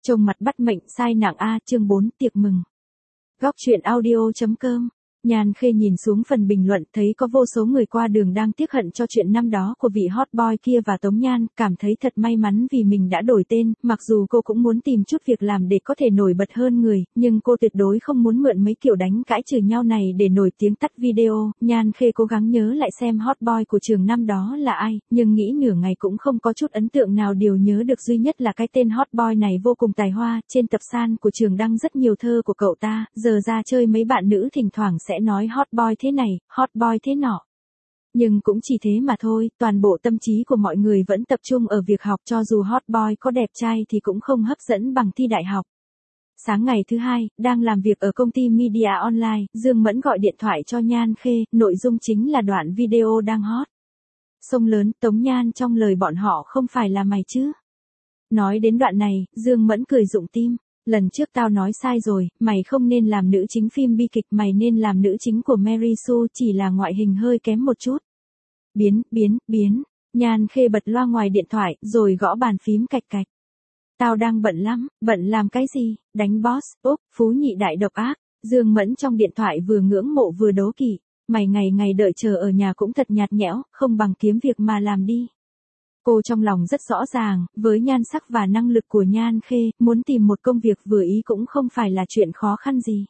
Trông mặt bắt mệnh sai nặng A, chương 4, tiệc mừng. Góc truyện audio.com. Nhan Khê nhìn xuống phần bình luận, thấy có vô số người qua đường đang tiếc hận cho chuyện năm đó của vị hot boy kia và Tống Nhan, cảm thấy thật may mắn vì mình đã đổi tên, mặc dù cô cũng muốn tìm chút việc làm để có thể nổi bật hơn người, nhưng cô tuyệt đối không muốn mượn mấy kiểu đánh cãi chửi nhau này để nổi tiếng tắt video. Nhan Khê cố gắng nhớ lại xem hot boy của trường năm đó là ai, nhưng nghĩ nửa ngày cũng không có chút ấn tượng nào. Điều nhớ được duy nhất là cái tên hot boy này vô cùng tài hoa, trên tập san của trường đăng rất nhiều thơ của cậu ta, giờ ra chơi mấy bạn nữ thỉnh thoảng sẽ nói hot boy thế này, hot boy thế nọ. Nhưng cũng chỉ thế mà thôi, toàn bộ tâm trí của mọi người vẫn tập trung ở việc học, cho dù hot boy có đẹp trai thì cũng không hấp dẫn bằng thi đại học. Sáng ngày thứ hai, đang làm việc ở công ty Media Online, Dương Mẫn gọi điện thoại cho Nhan Khê, nội dung chính là đoạn video đang hot. Sông lớn, Tống Nhan, trong lời bọn họ không phải là mày chứ. Nói đến đoạn này, Dương Mẫn cười rụng tim. Lần trước tao nói sai rồi, mày không nên làm nữ chính phim bi kịch, mày nên làm nữ chính của Mary Sue, chỉ là ngoại hình hơi kém một chút. Biến. Nhan Khê bật loa ngoài điện thoại, rồi gõ bàn phím cạch cạch. Tao đang bận lắm, bận làm cái gì, đánh boss, phú nhị đại độc ác. Dương Mẫn trong điện thoại vừa ngưỡng mộ vừa đố kỵ. Mày ngày ngày đợi chờ ở nhà cũng thật nhạt nhẽo, không bằng kiếm việc mà làm đi. Cô trong lòng rất rõ ràng, với nhan sắc và năng lực của Nhan Khê, muốn tìm một công việc vừa ý cũng không phải là chuyện khó khăn gì.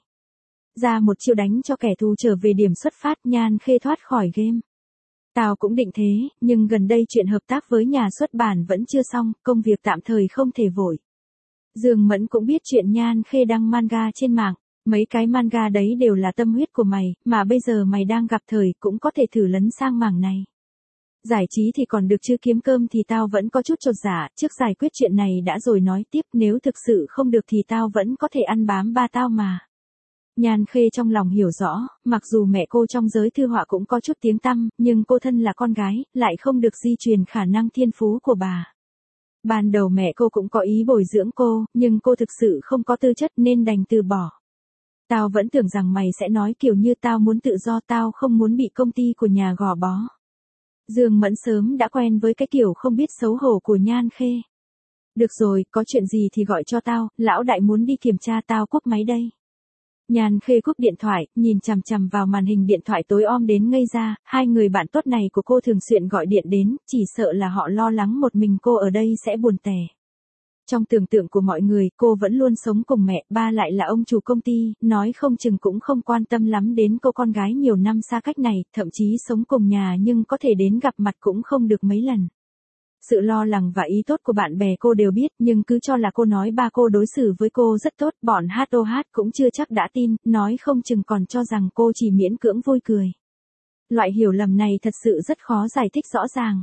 Ra một chiêu đánh cho kẻ thù trở về điểm xuất phát, Nhan Khê thoát khỏi game. Tao cũng định thế, nhưng gần đây chuyện hợp tác với nhà xuất bản vẫn chưa xong, công việc tạm thời không thể vội. Dương Mẫn cũng biết chuyện Nhan Khê đăng manga trên mạng. Mấy cái manga đấy đều là tâm huyết của mày, mà bây giờ mày đang gặp thời, cũng có thể thử lấn sang mảng này. Giải trí thì còn được chứ kiếm cơm thì tao vẫn có chút chột dạ, trước giải quyết chuyện này đã rồi nói tiếp, nếu thực sự không được thì tao vẫn có thể ăn bám ba tao mà. Nhan Khê trong lòng hiểu rõ, mặc dù mẹ cô trong giới thư họa cũng có chút tiếng tăm, nhưng cô thân là con gái, lại không được di truyền khả năng thiên phú của bà. Ban đầu mẹ cô cũng có ý bồi dưỡng cô, nhưng cô thực sự không có tư chất nên đành từ bỏ. Tao vẫn tưởng rằng mày sẽ nói kiểu như tao muốn tự do, tao không muốn bị công ty của nhà gò bó. Dương Mẫn sớm đã quen với cái kiểu không biết xấu hổ của Nhan Khê. Được rồi, có chuyện gì thì gọi cho tao, lão đại muốn đi kiểm tra, tao cúp máy đây. Nhan Khê cúp điện thoại, nhìn chằm chằm vào màn hình điện thoại tối om đến ngây ra, hai người bạn tốt này của cô thường xuyên gọi điện đến, chỉ sợ là họ lo lắng một mình cô ở đây sẽ buồn tẻ. Trong tưởng tượng của mọi người, cô vẫn luôn sống cùng mẹ, ba lại là ông chủ công ty, nói không chừng cũng không quan tâm lắm đến cô con gái nhiều năm xa cách này, thậm chí sống cùng nhà nhưng có thể đến gặp mặt cũng không được mấy lần. Sự lo lắng và ý tốt của bạn bè cô đều biết, nhưng cứ cho là cô nói ba cô đối xử với cô rất tốt, bọn HOH cũng chưa chắc đã tin, nói không chừng còn cho rằng cô chỉ miễn cưỡng vui cười. Loại hiểu lầm này thật sự rất khó giải thích rõ ràng.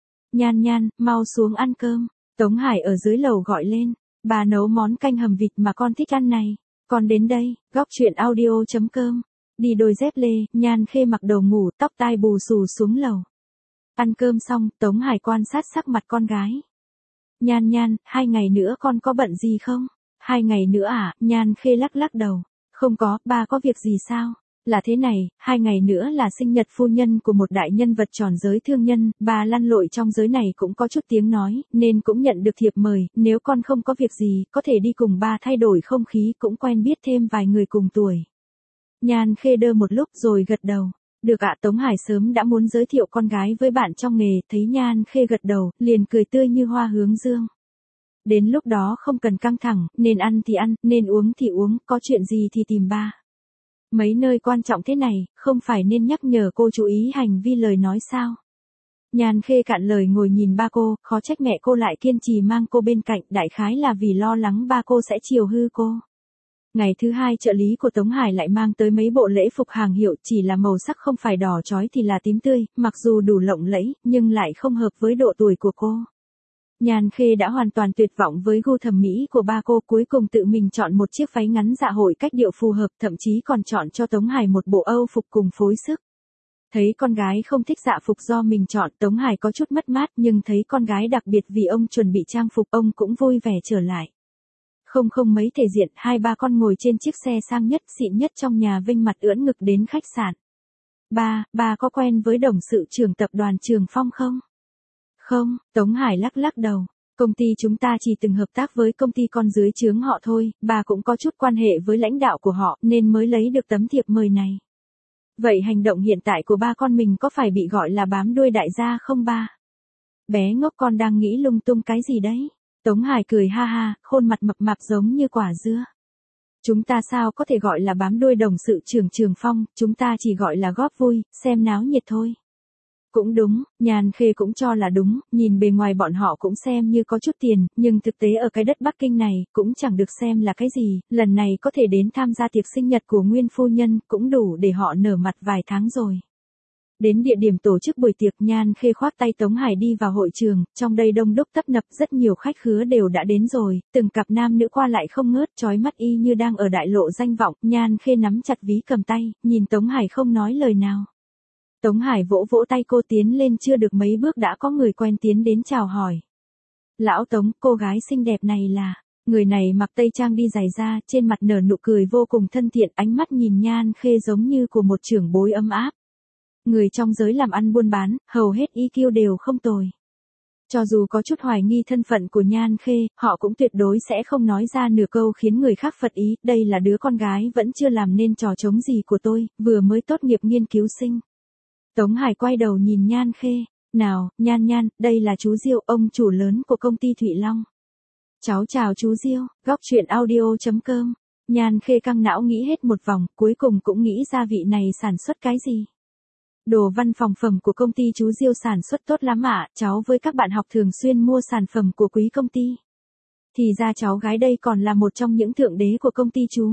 Nhan, mau xuống ăn cơm. Tống Hải ở dưới lầu gọi lên, bà nấu món canh hầm vịt mà con thích ăn này, con đến đây. Góc truyện audio.com. Đi đôi dép lê, Nhan Khê mặc đồ ngủ, tóc tai bù xù xuống lầu. Ăn cơm xong, Tống Hải quan sát sắc mặt con gái. Nhan, 2 ngày nữa con có bận gì không? 2 ngày nữa à? Nhan Khê lắc đầu. Không có, ba có việc gì sao? Là thế này, 2 ngày nữa là sinh nhật phu nhân của một đại nhân vật tròn giới thương nhân, bà lăn lội trong giới này cũng có chút tiếng nói, nên cũng nhận được thiệp mời, nếu con không có việc gì, có thể đi cùng ba thay đổi không khí, cũng quen biết thêm vài người cùng tuổi. Nhan Khê đơ một lúc rồi gật đầu. Được ạ. Tống Hải sớm đã muốn giới thiệu con gái với bạn trong nghề, thấy Nhan Khê gật đầu, liền cười tươi như hoa hướng dương. Đến lúc đó không cần căng thẳng, nên ăn thì ăn, nên uống thì uống, có chuyện gì thì tìm ba. Mấy nơi quan trọng thế này, không phải nên nhắc nhở cô chú ý hành vi lời nói sao? Nhan Khê cạn lời ngồi nhìn ba cô, khó trách mẹ cô lại kiên trì mang cô bên cạnh, đại khái là vì lo lắng ba cô sẽ chiều hư cô. Ngày thứ hai, trợ lý của Tống Hải lại mang tới mấy bộ lễ phục hàng hiệu, chỉ là màu sắc không phải đỏ chói thì là tím tươi, mặc dù đủ lộng lẫy, nhưng lại không hợp với độ tuổi của cô. Nhan Khê đã hoàn toàn tuyệt vọng với gu thẩm mỹ của ba cô, cuối cùng tự mình chọn một chiếc váy ngắn dạ hội cách điệu phù hợp, thậm chí còn chọn cho Tống Hải một bộ Âu phục cùng phối sức. Thấy con gái không thích dạ phục do mình chọn, Tống Hải có chút mất mát, nhưng thấy con gái đặc biệt vì ông chuẩn bị trang phục, ông cũng vui vẻ trở lại. Không mấy thể diện, 2-3 con ngồi trên chiếc xe sang nhất, xịn nhất trong nhà, vênh mặt ưỡn ngực đến khách sạn. Ba có quen với đồng sự trưởng tập đoàn Trường Phong không? Không, Tống Hải lắc đầu. Công ty chúng ta chỉ từng hợp tác với công ty con dưới trướng họ thôi, bà cũng có chút quan hệ với lãnh đạo của họ nên mới lấy được tấm thiệp mời này. Vậy hành động hiện tại của ba con mình có phải bị gọi là bám đuôi đại gia không ba? Bé ngốc con đang nghĩ lung tung cái gì đấy? Tống Hải cười ha ha, khuôn mặt mập mạp giống như quả dưa. Chúng ta sao có thể gọi là bám đuôi đồng sự trưởng Trường Phong, chúng ta chỉ gọi là góp vui, xem náo nhiệt thôi. Cũng đúng, Nhan Khê cũng cho là đúng, nhìn bề ngoài bọn họ cũng xem như có chút tiền, nhưng thực tế ở cái đất Bắc Kinh này, cũng chẳng được xem là cái gì, lần này có thể đến tham gia tiệc sinh nhật của Nguyên Phu Nhân, cũng đủ để họ nở mặt vài tháng rồi. Đến địa điểm tổ chức buổi tiệc, Nhan Khê khoác tay Tống Hải đi vào hội trường, trong đây đông đúc tấp nập, rất nhiều khách khứa đều đã đến rồi, từng cặp nam nữ qua lại không ngớt, chói mắt y như đang ở đại lộ danh vọng. Nhan Khê nắm chặt ví cầm tay, nhìn Tống Hải không nói lời nào. Tống Hải vỗ vỗ tay cô, tiến lên chưa được mấy bước đã có người quen tiến đến chào hỏi. Lão Tống, cô gái xinh đẹp này là... Người này mặc tây trang đi giày da, trên mặt nở nụ cười vô cùng thân thiện, ánh mắt nhìn Nhan Khê giống như của một trưởng bối ấm áp. Người trong giới làm ăn buôn bán, hầu hết EQ đều không tồi. Cho dù có chút hoài nghi thân phận của Nhan Khê, họ cũng tuyệt đối sẽ không nói ra nửa câu khiến người khác phật ý, đây là đứa con gái vẫn chưa làm nên trò trống gì của tôi, vừa mới tốt nghiệp nghiên cứu sinh. Tống Hải quay đầu nhìn Nhan Khê, nào, Nhan, đây là chú Diêu, ông chủ lớn của công ty Thụy Long. Cháu chào chú Diêu, góc truyện audio.com. Nhan Khê căng não nghĩ hết một vòng, cuối cùng cũng nghĩ ra vị này sản xuất cái gì. Đồ văn phòng phẩm của công ty chú Diêu sản xuất tốt lắm ạ, cháu với các bạn học thường xuyên mua sản phẩm của quý công ty. Thì ra cháu gái đây còn là một trong những thượng đế của công ty chú.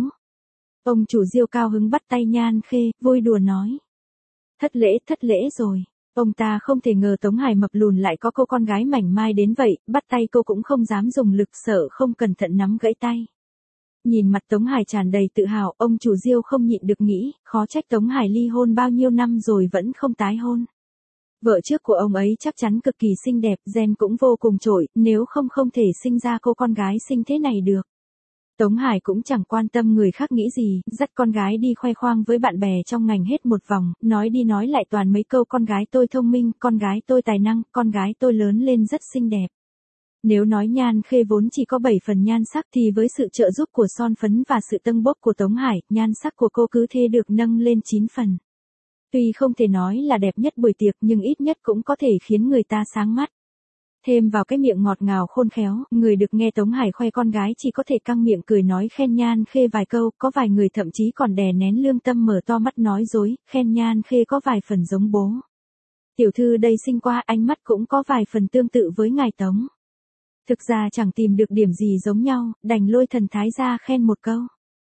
Ông chủ Diêu cao hứng bắt tay Nhan Khê, vui đùa nói. Thất lễ rồi. Ông ta không thể ngờ Tống Hải mập lùn lại có cô con gái mảnh mai đến vậy, bắt tay cô cũng không dám dùng lực, sợ không cẩn thận nắm gãy tay. Nhìn mặt Tống Hải tràn đầy tự hào, ông chủ Diêu không nhịn được nghĩ, khó trách Tống Hải ly hôn bao nhiêu năm rồi vẫn không tái hôn. Vợ trước của ông ấy chắc chắn cực kỳ xinh đẹp, gen cũng vô cùng trội, nếu không không thể sinh ra cô con gái xinh thế này được. Tống Hải cũng chẳng quan tâm người khác nghĩ gì, dắt con gái đi khoe khoang với bạn bè trong ngành hết một vòng, nói đi nói lại toàn mấy câu con gái tôi thông minh, con gái tôi tài năng, con gái tôi lớn lên rất xinh đẹp. Nếu nói Nhan Khê vốn chỉ có 7 phần nhan sắc thì với sự trợ giúp của son phấn và sự tâng bốc của Tống Hải, nhan sắc của cô cứ thế được nâng lên 9 phần. Tuy không thể nói là đẹp nhất buổi tiệc nhưng ít nhất cũng có thể khiến người ta sáng mắt. Thêm vào cái miệng ngọt ngào khôn khéo, người được nghe Tống Hải khoe con gái chỉ có thể căng miệng cười nói khen Nhan Khê vài câu, có vài người thậm chí còn đè nén lương tâm mở to mắt nói dối, khen Nhan Khê có vài phần giống bố. Tiểu thư đây xinh quá, ánh mắt cũng có vài phần tương tự với ngài Tống. Thực ra chẳng tìm được điểm gì giống nhau, đành lôi thần thái ra khen một câu.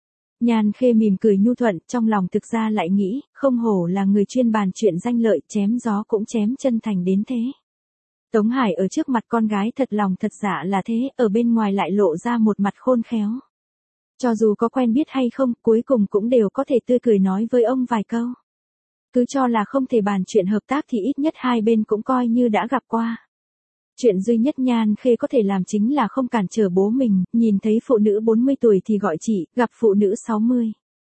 Nhan Khê mỉm cười nhu thuận, trong lòng thực ra lại nghĩ, không hổ là người chuyên bàn chuyện danh lợi, chém gió cũng chém chân thành đến thế. Tống Hải ở trước mặt con gái thật lòng thật dạ là thế, ở bên ngoài lại lộ ra một mặt khôn khéo. Cho dù có quen biết hay không, cuối cùng cũng đều có thể tươi cười nói với ông vài câu. Cứ cho là không thể bàn chuyện hợp tác thì ít nhất hai bên cũng coi như đã gặp qua. Chuyện duy nhất Nhan Khê có thể làm chính là không cản trở bố mình, nhìn thấy phụ nữ 40 tuổi thì gọi chị, gặp phụ nữ 60,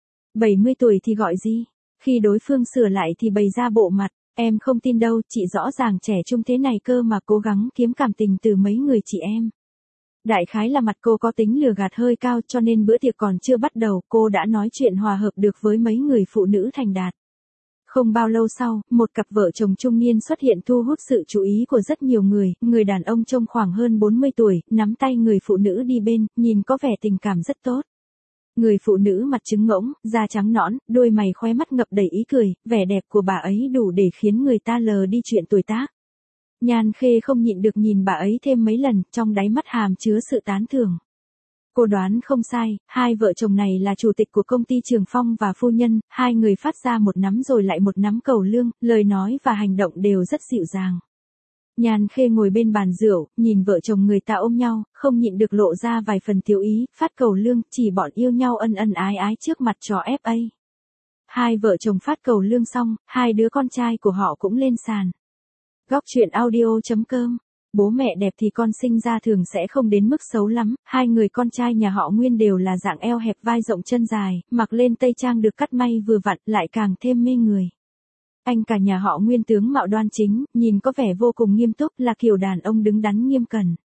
70 tuổi thì gọi gì. Khi đối phương sửa lại thì bày ra bộ mặt, em không tin đâu, chị rõ ràng trẻ trung thế này cơ mà cố gắng kiếm cảm tình từ mấy người chị em. Đại khái là mặt cô có tính lừa gạt hơi cao cho nên bữa tiệc còn chưa bắt đầu cô đã nói chuyện hòa hợp được với mấy người phụ nữ thành đạt. Không bao lâu sau, một cặp vợ chồng trung niên xuất hiện thu hút sự chú ý của rất nhiều người đàn ông trông khoảng hơn 40 tuổi, nắm tay người phụ nữ đi bên, nhìn có vẻ tình cảm rất tốt. Người phụ nữ mặt trứng ngỗng, da trắng nõn, đôi mày khóe mắt ngập đầy ý cười, vẻ đẹp của bà ấy đủ để khiến người ta lờ đi chuyện tuổi tác. Nhan Khê không nhịn được nhìn bà ấy thêm mấy lần, trong đáy mắt hàm chứa sự tán thưởng. Cô đoán không sai, hai vợ chồng này là chủ tịch của công ty Trường Phong và phu nhân, hai người phát ra một nắm rồi lại một nắm cầu lương, lời nói và hành động đều rất dịu dàng. Nhan Khê ngồi bên bàn rượu, nhìn vợ chồng người ta ôm nhau, không nhịn được lộ ra vài phần thiếu ý, phát cầu lương, chỉ bọn yêu nhau ân ân ái ái trước mặt trò FA. Hai vợ chồng phát cầu lương xong, hai đứa con trai của họ cũng lên sàn. Góc truyện audio.com. Bố mẹ đẹp thì con sinh ra thường sẽ không đến mức xấu lắm, hai người con trai nhà họ Nguyên đều là dạng eo hẹp vai rộng chân dài, mặc lên tây trang được cắt may vừa vặn lại càng thêm mê người. Anh cả nhà họ Nguyên tướng mạo đoan chính, nhìn có vẻ vô cùng nghiêm túc là kiểu đàn ông đứng đắn nghiêm cẩn.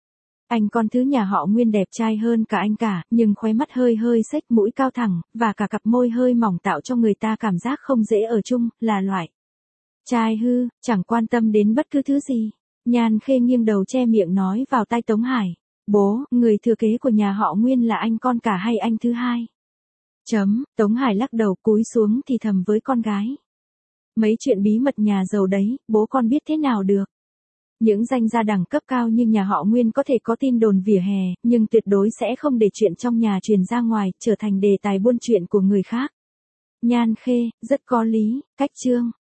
Anh con thứ nhà họ Nguyên đẹp trai hơn cả anh cả, nhưng khóe mắt hơi hơi xếch, mũi cao thẳng, và cả cặp môi hơi mỏng tạo cho người ta cảm giác không dễ ở chung, là loại trai hư, chẳng quan tâm đến bất cứ thứ gì. Nhan Khê nghiêng đầu che miệng nói vào tai Tống Hải. Bố, người thừa kế của nhà họ Nguyên là anh con cả hay anh thứ hai? Tống Hải lắc đầu cúi xuống thì thầm với con gái. Mấy chuyện bí mật nhà giàu đấy, bố con biết thế nào được. Những danh gia đẳng cấp cao như nhà họ Nguyên có thể có tin đồn vỉa hè, nhưng tuyệt đối sẽ không để chuyện trong nhà truyền ra ngoài, trở thành đề tài buôn chuyện của người khác. Nhan Khê, rất có lý, cách chương.